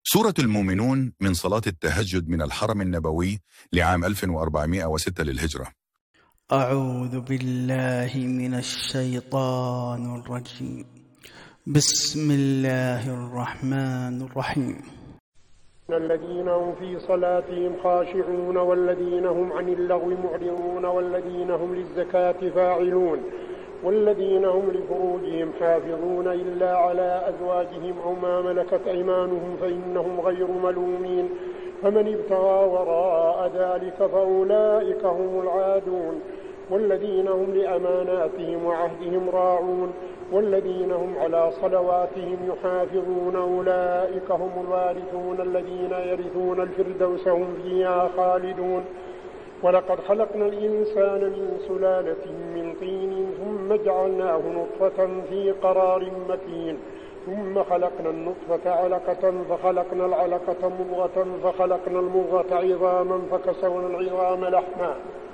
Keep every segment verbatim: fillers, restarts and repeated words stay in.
سورة المؤمنون من صلاة التهجد من الحرم النبوي لعام ألف وأربعمائة وستة للهجرة. أعوذ بالله من الشيطان الرجيم. بسم الله الرحمن الرحيم. الذين هم في صلاتهم خاشعون والذين هم عن اللغو معرضون والذين هم للزكاة فاعلون والذين هم لفروجهم حافظون إلا على أزواجهم أو ما ملكت أيمانهم فإنهم غير ملومين فمن ابتغى وراء ذلك فأولئك هم العادون والذين هم لأماناتهم وعهدهم راعون والذين هم على صلواتهم يحافظون أولئك هم الوارثون الذين يرثون الفردوس هم فيها خالدون. ولقد خلقنا الإنسان من سلالة من طين ثم جعلناه نطفة في قرار مكين ثم خلقنا النطفة علقة فخلقنا العلقة مضغة فخلقنا المضغة عظاما فكسونا العظام لحما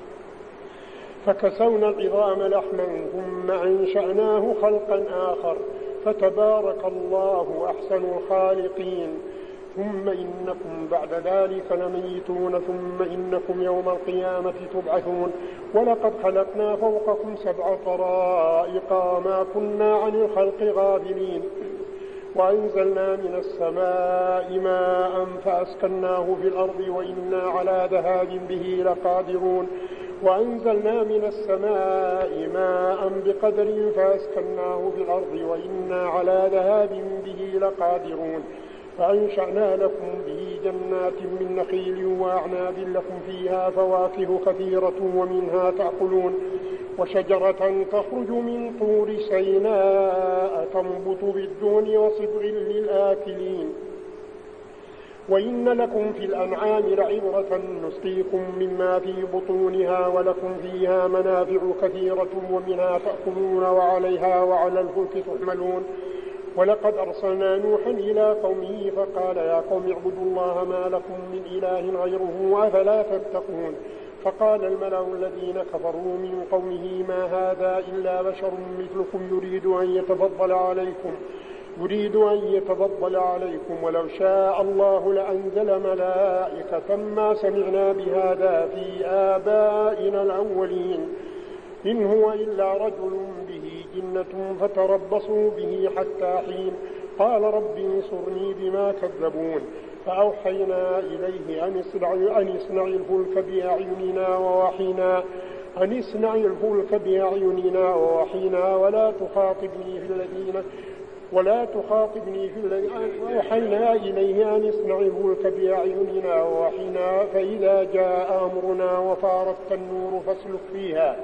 فكسونا العظام لحما ثم أنشأناه خلقا آخر فتبارك الله أحسن الخالقين. ثم إنكم بعد ذلك لميتون ثم إنكم يوم القيامة تبعثون. ولقد خلقنا فوقكم سبع طرائق وما كنا عن الخلق غافلين وأنزلنا من السماء ماء فأسكناه في الأرض وإنا على ذهاب به لقادرون وأنزلنا من السماء ماء بقدر فأسكناه في الأرض وإنا على ذهاب به لقادرون فأنشأنا لكم به جنات من نخيل وأعناب لكم فيها فواكه كثيرة ومنها تأكلون وشجرة تخرج من طور سيناء تنبت بالدون وصبغ للآكلين وإن لكم في الأنعام لعبرة نسقيكم مما في بطونها ولكم فيها منافع كثيرة ومنها تأكلون وعليها وعلى الفلك تحملون. ولقد أرسلنا نوحا إلى قومه فقال يا قوم اعبدوا الله ما لكم من إله غيره أفلا تتقون. فقال الملأ الذين كفروا من قومه ما هذا إلا بشر مثلكم يريد أن يتفضل عليكم يريد أن يتفضل عليكم ولو شاء الله لأنزل ملائكة ما سمعنا بهذا في آبائنا الأولين إن هو إلا رجل به جنة فتربصوا به حتى حين. قال رب انصرني بما كذبون فأوحينا إليه أن اصنع الفلك بأعيننا ووحينا أن اصنع الفلك بأعيننا ووحينا ولا تخاطبني في الذين ولا تخاطبني في الذين أوحينا إليه أن اصنع الفلك بأعيننا ووحينا فإذا جاء أمرنا وفارت النور فاسلك فيها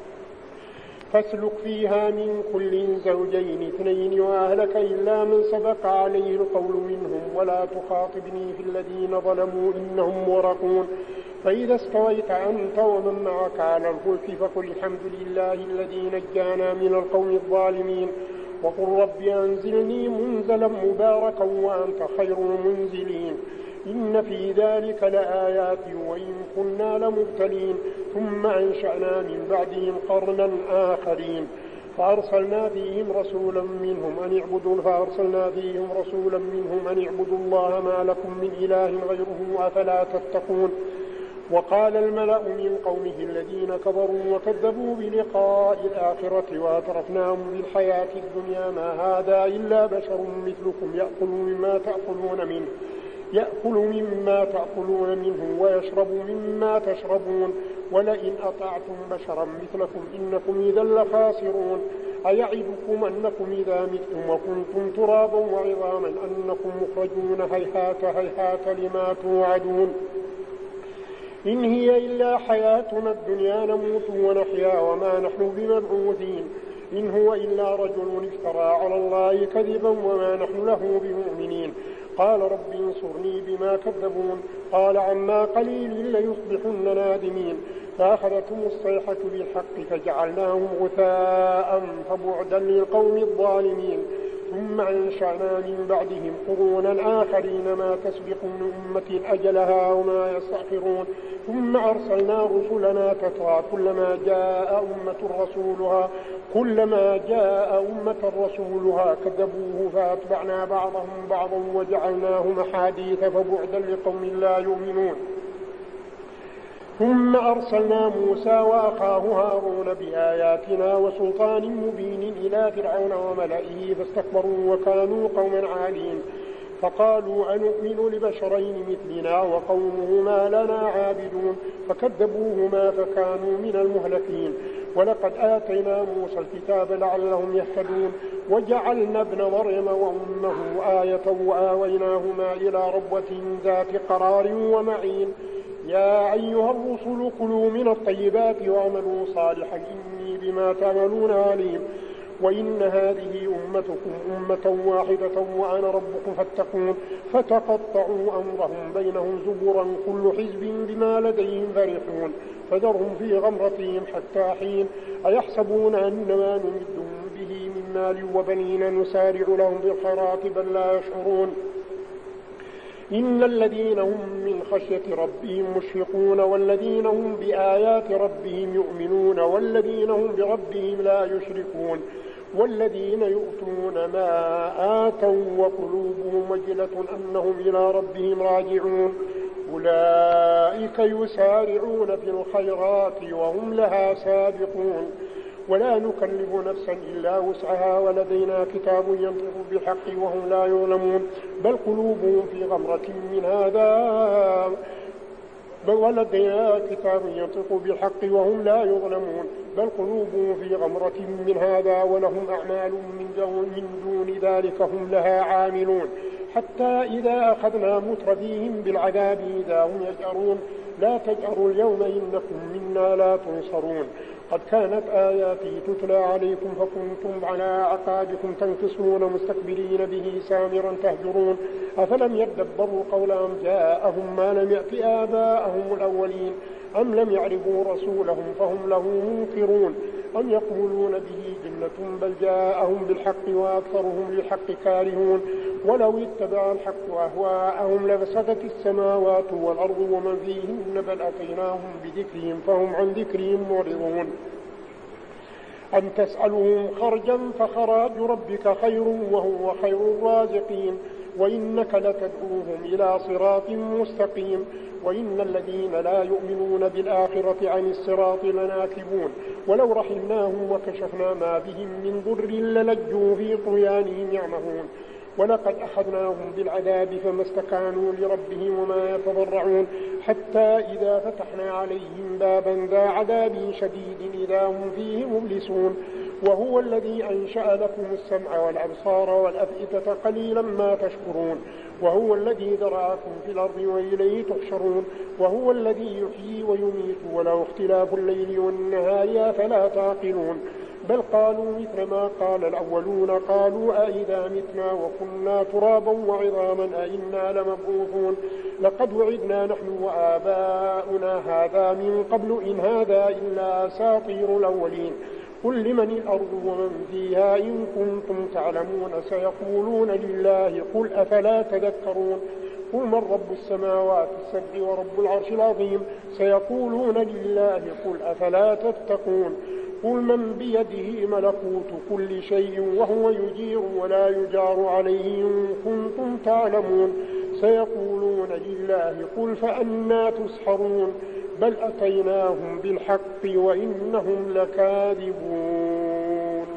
فاسلك فيها من كل زوجين اثنين وأهلك إلا من سبق عليه القول منهم ولا تخاطبني في الذين ظلموا إنهم مغرقون. فإذا استويت أنت ومن معك على الفلك فقل الحمد لله الذي نجانا من القوم الظالمين وقل رب أنزلني منزلا مباركا وأنت خير المنزلين إن في ذلك لآيات وإن كنا لمبتلين. ثم أنشأنا من بعدهم قرنا آخرين فأرسلنا فيهم رسولا منهم أن اعبدوا فأرسلنا فيهم رسولا منهم أن اعبدوا الله ما لكم من إله غيره أفلا تتقون. وقال الملأ من قومه الذين كفروا وكذبوا بلقاء الآخرة وأترفناهم بالحياة الدنيا ما هذا إلا بشر مثلكم يأكل مما تأكلون منه يأكل مما تأكلون منه ويشرب مما تشربون ولئن أطعتم بشرا مثلكم إنكم إذا لخاسرون. أيعدكم أنكم إذا متم وكنتم ترابا وعظاما أنكم مخرجون هيهات هيهات لما توعدون إن هي إلا حياتنا الدنيا نموت ونحيا وما نحن بمبعوثين إن هو إلا رجل افترى على الله كذبا وما نحن له بمؤمنين. قال رب انصرني بما كذبون قال عما قليل ليصبحن نادمين فأخذتهم الصيحة بالحق فجعلناهم غثاء فبعدا للقوم الظالمين. ثم أنشأنا من بعدهم قرونا آخرين ما تسبق من أمة أجلها وما يستأخرون ثم أرسلنا رسلنا تترى كلما جاء أمة رسولها كلما جاء أمة رسولها كذبوه فأتبعنا بعضهم بعضا وجعلناهم أحاديث فبعدا لقوم لا يؤمنون ثم أرسلنا موسى وأخاه هارون بآياتنا وسلطان مبين إلى فرعون وملئه فاستكبروا وكانوا قوما عالين فقالوا أنؤمن لبشرين مثلنا وقومهما لنا عابدون فكذبوهما فكانوا من المهلكين ولقد آتينا موسى الكتاب لعلهم يهتدون وجعلنا ابن مريم وأمه آية وآويناهما إلى ربوة ذات قرار ومعين يا أيها الرسل كلوا من الطيبات واعملوا صالحا إني بما تعملون عليم وإن هذه أمتكم أمة واحدة وأنا ربكم فاتقون فتقطعوا أمرهم بينهم زبرا كل حزب بما لديهم فرحون فذرهم في غمرتهم حتى حين أيحسبون أن ما نمدهم به من مال وبنين نسارع لهم بالخيرات بل لا يشعرون إن الذين هم من خشية ربهم مشفقون والذين هم بآيات ربهم يؤمنون والذين هم بربهم لا يشركون والذين يؤتون ما آتوا وقلوبهم وجلة أنهم إلى ربهم راجعون أولئك يسارعون في الخيرات وهم لها سابقون ولا نكلف نفسا إلا وسعها ولدينا كتاب ينطق بالحق وهم لا يظلمون بل قلوبهم في غمرة من هذا بل ولدينا كتاب ينطق بالحق وهم لا يظلمون بل قلوبهم في غمرة من هذا ولهم أعمال من دون, من دون ذلك هم لها عاملون حتى إذا أخذنا مترفيهم بالعذاب إذا هم يجأرون لا تجأروا اليوم إنكم منا لا تنصرون قد كانت آياتي تتلى عليكم فكنتم على أعقابكم تنكصون مستكبرين به سامرا تهجرون أفلم يدبروا قولهم جاءهم ما لم يأت آباءهم الأولين أم لم يعرفوا رسولهم فهم له منكرون أم يقولون به جنة بل جاءهم بالحق وأكثرهم للحق كارهون ولو اتبع الحق أهواءهم لفسدت السماوات والأرض ومن فيهن بل أتيناهم بذكرهم فهم عن ذكرهم معرضون أم تسألهم خرجا فخراج ربك خير وهو خير الرازقين وإنك لتدعوهم إلى صراط مستقيم وإن الذين لا يؤمنون بالآخرة عن الصراط لناكبون ولو رحمناهم وكشفنا ما بهم من ضر للجوا في طغيانهم يعمهون ولقد أخذناهم بالعذاب فما استكانوا لربهم وما يتضرعون حتى إذا فتحنا عليهم بابا ذا عذاب شديد إذا هم فيه مبلسون وهو الذي أنشأ لكم السمع والأبصار والأفئدة قليلا ما تشكرون وهو الذي ذرأكم في الأرض وإليه تحشرون وهو الذي يحيي ويميت وله اختلاف الليل والنهار فلا تعقلون بل قالوا مثل ما قال الأولون قالوا أئذا متنا وكنا ترابا وعظاما أئنا لمبعوثون لقد وعدنا نحن وآباؤنا هذا من قبل إن هذا إلا أساطير الأولين قل لمن الأرض ومن فيها إن كنتم تعلمون سيقولون لله قل أفلا تذكرون قل من رب السماوات السبع ورب العرش العظيم سيقولون لله قل أفلا تتقون قل من بيده ملكوت كل شيء وهو يجير ولا يجار عليه إن كنتم تعلمون سيقولون لله قل فأنى تسحرون بل أتيناهم بالحق وإنهم لكاذبون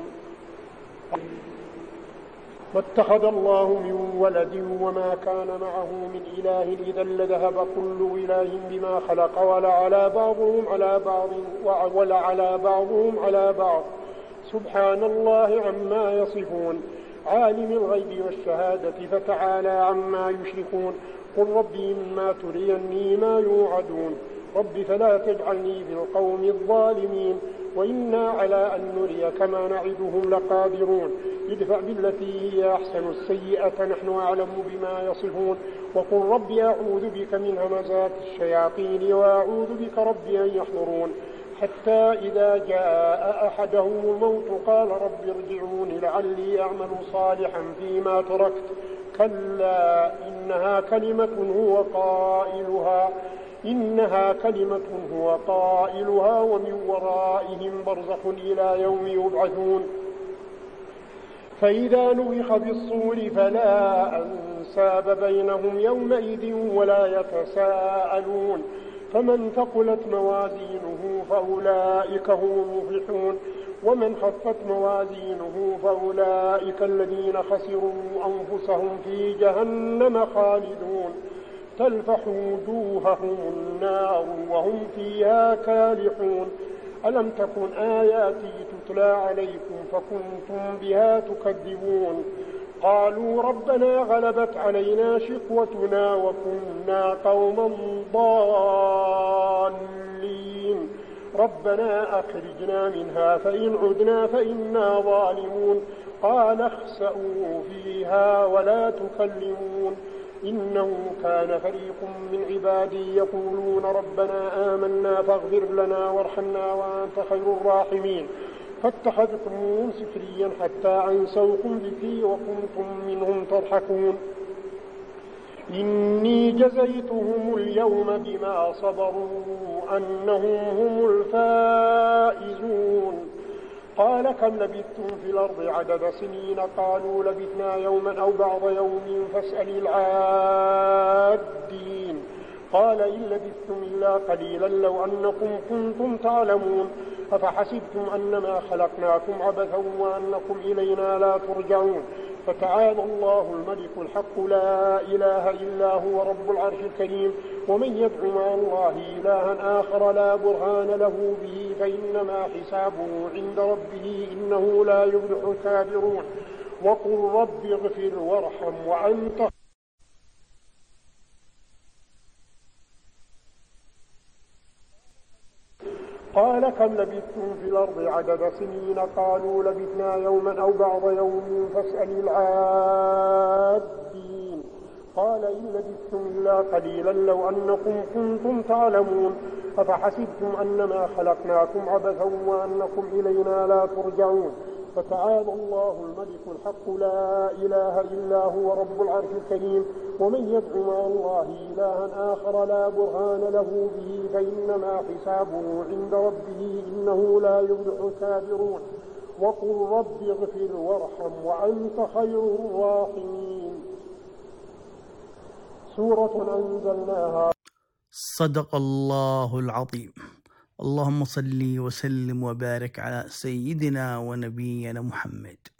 واتخذ الله من ولد وما كان معه من إله إذا لذهب كل إله بما خلق ولعلى بعضهم على بعض ولعلى بعضهم على بعض سبحان الله عما يصفون عالم الغيب والشهادة فتعالى عما يشركون قل ربي إما تريني ما يوعدون رب فلا تجعلني في القوم الظالمين وإنا على أن نريك ما نعدهم لقادرون ادفع بالتي هي أحسن السيئة نحن أعلم بما يصفون وقل رب أعوذ بك من همزات الشياطين وأعوذ بك رب أن يحضرون حتى إذا جاء أحدهم الموت قال رب ارجعون لعلي أعمل صالحا فيما تركت كلا إنها كلمة هو قائلها إنها كلمة هو قائلها ومن ورائهم برزخ إلى يوم يبعثون فإذا نفخ في الصور فلا أنساب بينهم يومئذ ولا يتساءلون فمن ثقلت موازينه فأولئك هم المفلحون ومن خفت موازينه فأولئك الذين خسروا أنفسهم في جهنم خالدون تلفح وجوههم النار وهم فيها كالحون ألم تكن آياتي تتلى عليكم فكنتم بها تكذبون قالوا ربنا غلبت علينا شقوتنا وكنا قوما ضالين ربنا أخرجنا منها فإن عدنا فإنا ظالمون قال اخسئوا فيها ولا تكلمون إنه كان فريق من عبادي يقولون ربنا آمنا فاغفر لنا وارحمنا وأنت خير الراحمين فاتخذتموهم سخريا حتى أنسوكم ذكري وكنتم منهم تضحكون إني جزيتهم اليوم بما صبروا أنهم هم الفائزون قال كم لبثتم في الأرض عدد سنين قالوا لبثنا يوما أو بعض يوم فاسأل العادين قال إن لبثتم إلا قليلا لو أنكم كنتم تعلمون أفحسبتم أنما خلقناكم عبثا وأنكم إلينا لا ترجعون فتعالى الله الملك الحق لا إله إلا هو رب العرش الكريم ومن يدع مع الله إلها آخر لا برهان له به فإنما حسابه عند ربه إنه لا يفلح الكافرون وقل رب اغفر وارحم وأنت قال كم لبثتم في الأرض عدد سنين قالوا لبثنا يوما أو بعض يوم فاسأل العادين قال إن لبثتم إلا قليلا لو أنكم كنتم تعلمون أفحسبتم أنما خلقناكم عبثا وأنكم إلينا لا ترجعون فتعالى الله الملك الحق لا إله إلا هو رب العرش الكريم ومن يدع مع الله إلها آخر لا برهان له به فإنما حسابه عند ربه إنه لا يفلح الكافرون وقل رب اغفر وارحم وأنت خير الراحمين سورة أنزلناها. صدق الله العظيم. اللهم صل وسلم وبارك على سيدنا ونبينا محمد.